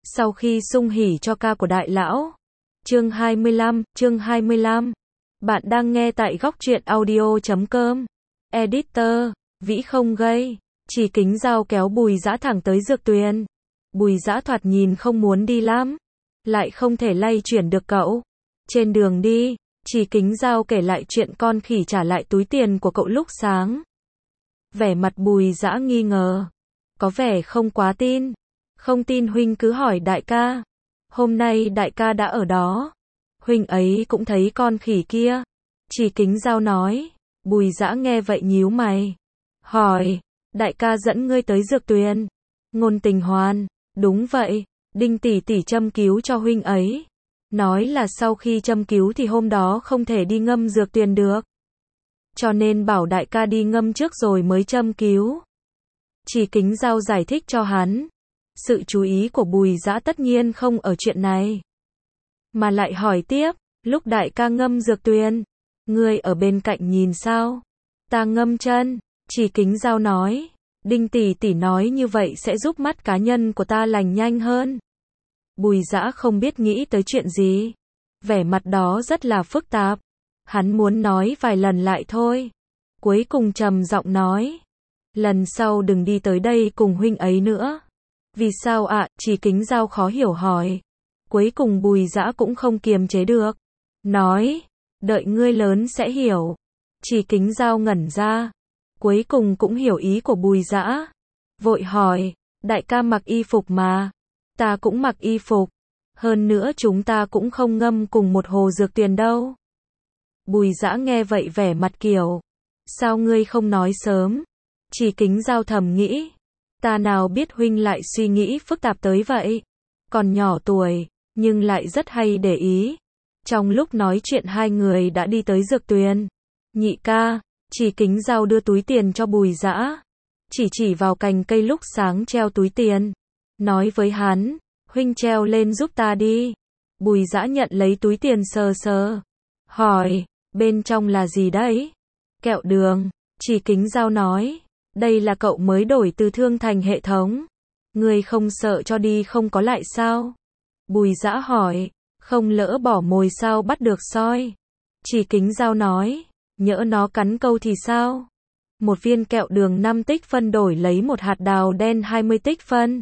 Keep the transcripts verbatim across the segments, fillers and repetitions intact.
Sau khi sung hỉ cho ca của đại lão. Chương hai mươi lăm, chương hai mươi lăm. Bạn đang nghe tại góc truyện audio chấm com. Editor, Vĩ không gây. Chỉ Kính Dao kéo Bùi Dã thẳng tới dược tuyền. Bùi Dã thoạt nhìn không muốn đi lắm, lại không thể lay chuyển được cậu. Trên đường đi, Chỉ Kính Dao kể lại chuyện con khỉ trả lại túi tiền của cậu lúc sáng. Vẻ mặt Bùi Dã nghi ngờ, có vẻ không quá tin. Không tin huynh cứ hỏi đại ca. Hôm nay đại ca đã ở đó, huynh ấy cũng thấy con khỉ kia. Chỉ Kính Dao nói. Bùi Dã nghe vậy nhíu mày, hỏi, đại ca dẫn ngươi tới dược tuyền? Ngôn Tình Hoàn, đúng vậy, Đinh tỷ tỷ châm cứu cho huynh ấy. Nói là sau khi châm cứu thì hôm đó không thể đi ngâm dược tuyền được, cho nên bảo đại ca đi ngâm trước rồi mới châm cứu. Chỉ Kính Dao giải thích cho hắn. Sự chú ý của Bùi Dã tất nhiên không ở chuyện này, mà lại hỏi tiếp, lúc đại ca ngâm dược tuyền, ngươi ở bên cạnh nhìn sao? Ta ngâm chân. Chỉ Kính Dao nói. Đinh tỷ tỷ nói như vậy sẽ giúp mắt cá nhân của ta lành nhanh hơn. Bùi Dã không biết nghĩ tới chuyện gì, vẻ mặt đó rất là phức tạp. Hắn muốn nói vài lần lại thôi, cuối cùng trầm giọng nói, lần sau đừng đi tới đây cùng huynh ấy nữa. Vì sao ạ? À? Chỉ Kính Dao khó hiểu hỏi. Cuối cùng Bùi Dã cũng không kiềm chế được, nói, đợi ngươi lớn sẽ hiểu. Chỉ Kính Dao ngẩn ra, cuối cùng cũng hiểu ý của Bùi Dã, vội hỏi, đại ca mặc y phục mà. Ta cũng mặc y phục, hơn nữa chúng ta cũng không ngâm cùng một hồ dược tuyền đâu. Bùi Dã nghe vậy vẻ mặt kiểu, sao ngươi không nói sớm? Chỉ Kính Dao thầm nghĩ, ta nào biết huynh lại suy nghĩ phức tạp tới vậy. Còn nhỏ tuổi, nhưng lại rất hay để ý. Trong lúc nói chuyện hai người đã đi tới dược tuyền. Nhị ca. Chỉ Kính Dao đưa túi tiền cho Bùi Dã, chỉ chỉ vào cành cây lúc sáng treo túi tiền, nói với hắn, huynh treo lên giúp ta đi. Bùi Dã nhận lấy túi tiền sờ sờ, hỏi, bên trong là gì đấy? Kẹo đường. Chỉ Kính Dao nói, đây là cậu mới đổi từ Thương Thành hệ thống. Ngươi không sợ cho đi không có lại sao? Bùi Dã hỏi, không lỡ bỏ mồi sao bắt được soi? Chỉ Kính Dao nói, nhỡ nó cắn câu thì sao? Một viên kẹo đường năm tích phân đổi lấy một hạt đào đen hai mươi tích phân.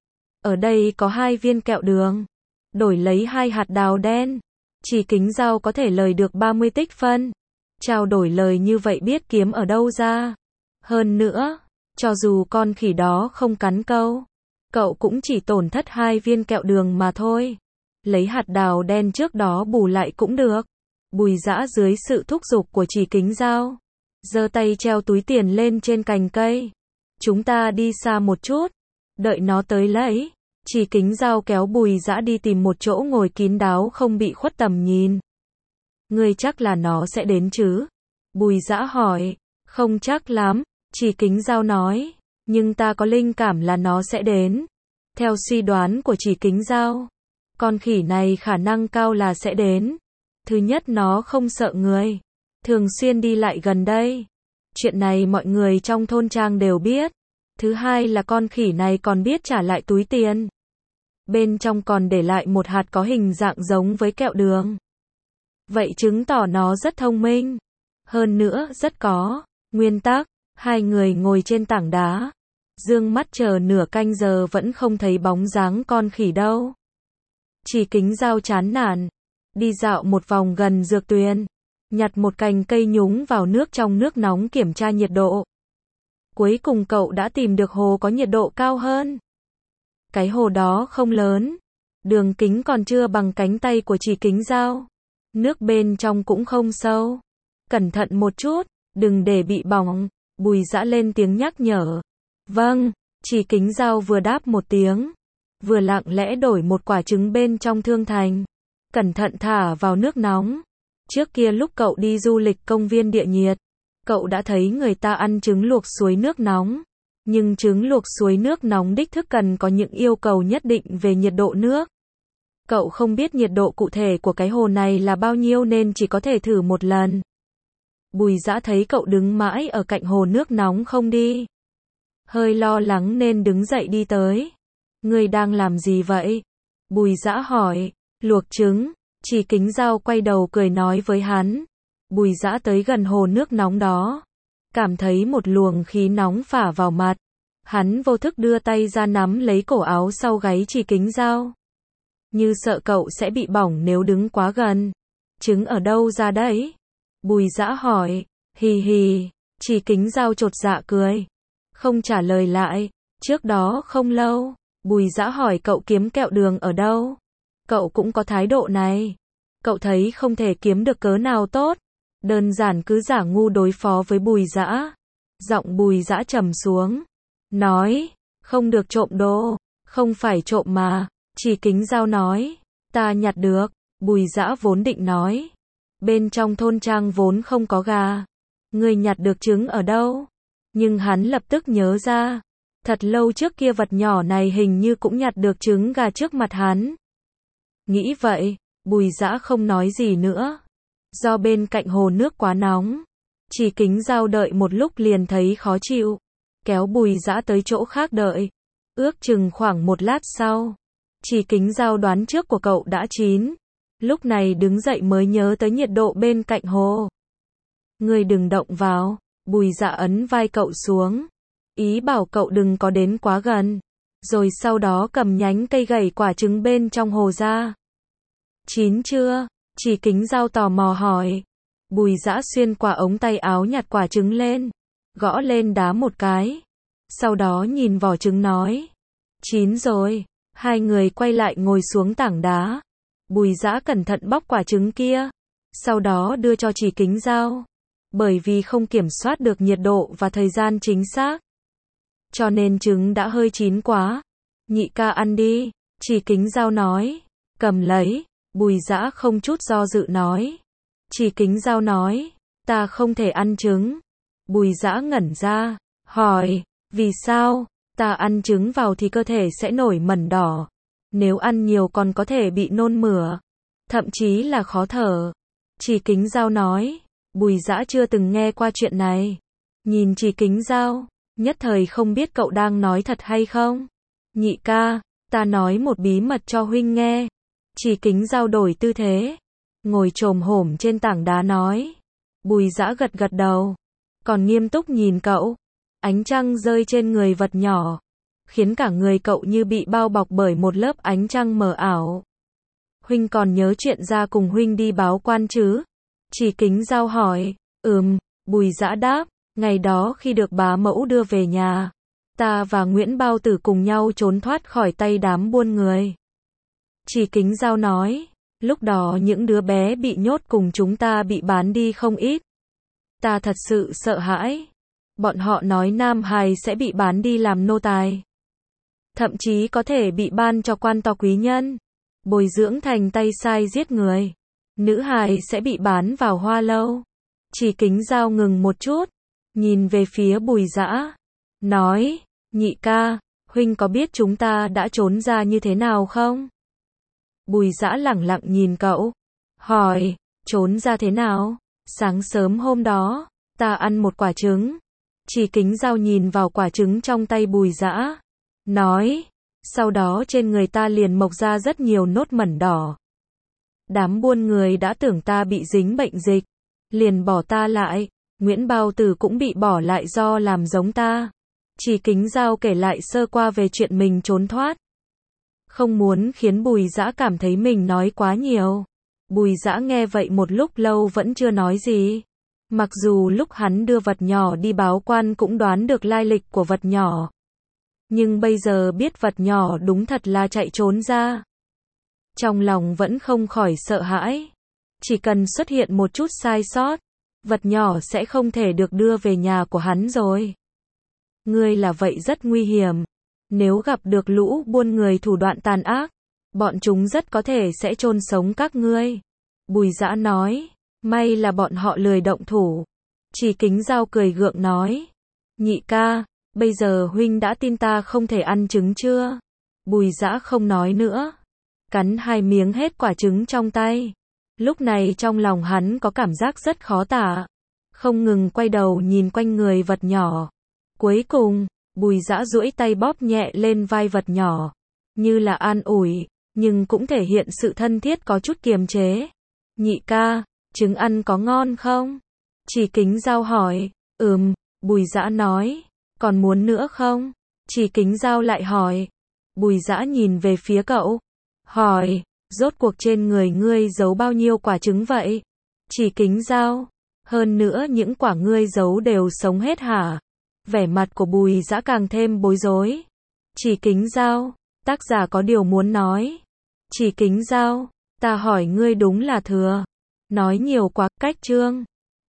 Ở đây có hai viên kẹo đường, đổi lấy hai hạt đào đen. Chỉ Kính Dao có thể lời được ba mươi tích phân. Trao đổi lời như vậy biết kiếm ở đâu ra. Hơn nữa, cho dù con khỉ đó không cắn câu, cậu cũng chỉ tổn thất hai viên kẹo đường mà thôi. Lấy hạt đào đen trước đó bù lại cũng được. Bùi Dã dưới sự thúc giục của Chỉ Kính Dao, giơ tay treo túi tiền lên trên cành cây. Chúng ta đi xa một chút, đợi nó tới lấy. Chỉ Kính Dao kéo Bùi Dã đi tìm một chỗ ngồi kín đáo không bị khuất tầm nhìn. Ngươi chắc là nó sẽ đến chứ? Bùi Dã hỏi. Không chắc lắm, Chỉ Kính Dao nói, nhưng ta có linh cảm là nó sẽ đến. Theo suy đoán của Chỉ Kính Dao, con khỉ này khả năng cao là sẽ đến. Thứ nhất, nó không sợ người, thường xuyên đi lại gần đây. Chuyện này mọi người trong thôn trang đều biết. Thứ hai là con khỉ này còn biết trả lại túi tiền. Bên trong còn để lại một hạt có hình dạng giống với kẹo đường. Vậy chứng tỏ nó rất thông minh. Hơn nữa rất có nguyên tắc. Hai người ngồi trên tảng đá, dương mắt chờ nửa canh giờ vẫn không thấy bóng dáng con khỉ đâu. Chỉ Kính Dao chán nản, đi dạo một vòng gần dược tuyền, nhặt một cành cây nhúng vào nước trong nước nóng kiểm tra nhiệt độ. Cuối cùng cậu đã tìm được hồ có nhiệt độ cao hơn. Cái hồ đó không lớn, đường kính còn chưa bằng cánh tay của Chỉ Kính Dao. Nước bên trong cũng không sâu. Cẩn thận một chút, đừng để bị bỏng. Bùi Dã lên tiếng nhắc nhở. Vâng. Chỉ Kính Dao vừa đáp một tiếng, vừa lặng lẽ đổi một quả trứng bên trong Thương Thành, cẩn thận thả vào nước nóng. Trước kia lúc cậu đi du lịch công viên địa nhiệt, cậu đã thấy người ta ăn trứng luộc suối nước nóng. Nhưng trứng luộc suối nước nóng đích thức cần có những yêu cầu nhất định về nhiệt độ nước. Cậu không biết nhiệt độ cụ thể của cái hồ này là bao nhiêu nên chỉ có thể thử một lần. Bùi Dã thấy cậu đứng mãi ở cạnh hồ nước nóng không đi, hơi lo lắng nên đứng dậy đi tới. Ngươi đang làm gì vậy? Bùi Dã hỏi. Luộc trứng. Chỉ Kính Dao quay đầu cười nói với hắn. Bùi Dã tới gần hồ nước nóng đó. Cảm thấy một luồng khí nóng phả vào mặt. Hắn vô thức đưa tay ra nắm lấy cổ áo sau gáy Chỉ Kính Dao. Như sợ cậu sẽ bị bỏng nếu đứng quá gần. Trứng ở đâu ra đấy? Bùi Dã hỏi. Hì hì. Chỉ Kính Dao chột dạ cười. Không trả lời lại. Trước đó không lâu, Bùi Dã hỏi cậu kiếm kẹo đường ở đâu. Cậu cũng có thái độ này. Cậu thấy không thể kiếm được cớ nào tốt. Đơn giản cứ giả ngu đối phó với Bùi Dã. Giọng Bùi Dã trầm xuống. Nói, không được trộm đồ. Không phải trộm mà. Chỉ Kính Dao nói. Ta nhặt được. Bùi Dã vốn định nói. Bên trong thôn trang vốn không có gà. Người nhặt được trứng ở đâu? Nhưng hắn lập tức nhớ ra. Thật lâu trước kia vật nhỏ này hình như cũng nhặt được trứng gà trước mặt hắn. Nghĩ vậy, Bùi Dã không nói gì nữa. Do bên cạnh hồ nước quá nóng. Chỉ Kính Dao đợi một lúc liền thấy khó chịu. Kéo Bùi Dã tới chỗ khác đợi. Ước chừng khoảng một lát sau. Chỉ Kính Dao đoán trước của cậu đã chín. Lúc này đứng dậy mới nhớ tới nhiệt độ bên cạnh hồ. Ngươi đừng động vào. Bùi Dã ấn vai cậu xuống. Ý bảo cậu đừng có đến quá gần. Rồi sau đó cầm nhánh cây gẩy quả trứng bên trong hồ ra. Chín chưa? Chỉ Kính Dao tò mò hỏi. Bùi Dã xuyên qua ống tay áo nhặt quả trứng lên. Gõ lên đá một cái. Sau đó nhìn vỏ trứng nói. Chín rồi. Hai người quay lại ngồi xuống tảng đá. Bùi Dã cẩn thận bóc quả trứng kia. Sau đó đưa cho Chỉ Kính Dao. Bởi vì không kiểm soát được nhiệt độ và thời gian chính xác. Cho nên trứng đã hơi chín quá. Nhị ca ăn đi. Chỉ Kính Dao nói. Cầm lấy. Bùi Dã không chút do dự nói. Chỉ Kính Dao nói. Ta không thể ăn trứng. Bùi Dã ngẩn ra. Hỏi. Vì sao? Ta ăn trứng vào thì cơ thể sẽ nổi mẩn đỏ. Nếu ăn nhiều còn có thể bị nôn mửa. Thậm chí là khó thở. Chỉ Kính Dao nói. Bùi Dã chưa từng nghe qua chuyện này. Nhìn Chỉ Kính Dao. Nhất thời không biết cậu đang nói thật hay không. Nhị ca. Ta nói một bí mật cho huynh nghe. Chỉ Kính Dao đổi tư thế. Ngồi chồm hổm trên tảng đá nói. Bùi Dã gật gật đầu. Còn nghiêm túc nhìn cậu. Ánh trăng rơi trên người vật nhỏ. Khiến cả người cậu như bị bao bọc bởi một lớp ánh trăng mờ ảo. Huynh còn nhớ chuyện ra cùng huynh đi báo quan chứ? Chỉ Kính Dao hỏi. Ừm. Bùi Dã đáp. Ngày đó khi được bá mẫu đưa về nhà. Ta và Nguyễn Bao Tử cùng nhau trốn thoát khỏi tay đám buôn người. Chỉ Kính Dao nói. Lúc đó những đứa bé bị nhốt cùng chúng ta bị bán đi không ít. Ta thật sự sợ hãi. Bọn họ nói nam hài sẽ bị bán đi làm nô tài. Thậm chí có thể bị ban cho quan to quý nhân. Bồi dưỡng thành tay sai giết người. Nữ hài sẽ bị bán vào hoa lâu. Chỉ Kính Dao ngừng một chút. Nhìn về phía Bùi Dã. Nói. Nhị ca. Huynh có biết chúng ta đã trốn ra như thế nào không? Bùi Dã lẳng lặng nhìn cậu. Hỏi. Trốn ra thế nào? Sáng sớm hôm đó. Ta ăn một quả trứng. Chỉ Kính Dao nhìn vào quả trứng trong tay Bùi Dã. Nói. Sau đó trên người ta liền mọc ra rất nhiều nốt mẩn đỏ. Đám buôn người đã tưởng ta bị dính bệnh dịch. Liền bỏ ta lại. Nguyễn Bao Tử cũng bị bỏ lại do làm giống ta. Chỉ Kính Dao kể lại sơ qua về chuyện mình trốn thoát. Không muốn khiến Bùi Dã cảm thấy mình nói quá nhiều. Bùi Dã nghe vậy một lúc lâu vẫn chưa nói gì. Mặc dù lúc hắn đưa vật nhỏ đi báo quan cũng đoán được lai lịch của vật nhỏ. Nhưng bây giờ biết vật nhỏ đúng thật là chạy trốn ra. Trong lòng vẫn không khỏi sợ hãi. Chỉ cần xuất hiện một chút sai sót, vật nhỏ sẽ không thể được đưa về nhà của hắn rồi. Ngươi là vậy rất nguy hiểm. Nếu gặp được lũ buôn người thủ đoạn tàn ác, bọn chúng rất có thể sẽ chôn sống các ngươi. Bùi Dã nói. May là bọn họ lười động thủ. Chỉ Kính Dao cười gượng nói. Nhị ca, bây giờ huynh đã tin ta không thể ăn trứng chưa? Bùi Dã không nói nữa. Cắn hai miếng hết quả trứng trong tay. Lúc này trong lòng hắn có cảm giác rất khó tả. Không ngừng quay đầu nhìn quanh người vật nhỏ. Cuối cùng, Bùi Dã duỗi tay bóp nhẹ lên vai vật nhỏ. Như là an ủi. nhưng cũng thể hiện sự thân thiết có chút kiềm chế. Nhị ca, trứng ăn có ngon không? Chỉ Kính Dao hỏi. Ừm, Bùi Dã nói. Còn muốn nữa không? Chỉ Kính Dao lại hỏi. Bùi Dã nhìn về phía cậu. Hỏi, rốt cuộc trên người ngươi giấu bao nhiêu quả trứng vậy? Chỉ Kính Dao. Hơn nữa những quả ngươi giấu đều sống hết hả? Vẻ mặt của Bùi Dã càng thêm bối rối. Chỉ Kính Dao. Tác giả có điều muốn nói. Chỉ Kính Dao. Ta hỏi ngươi đúng là thừa. Nói nhiều quá, cách chương.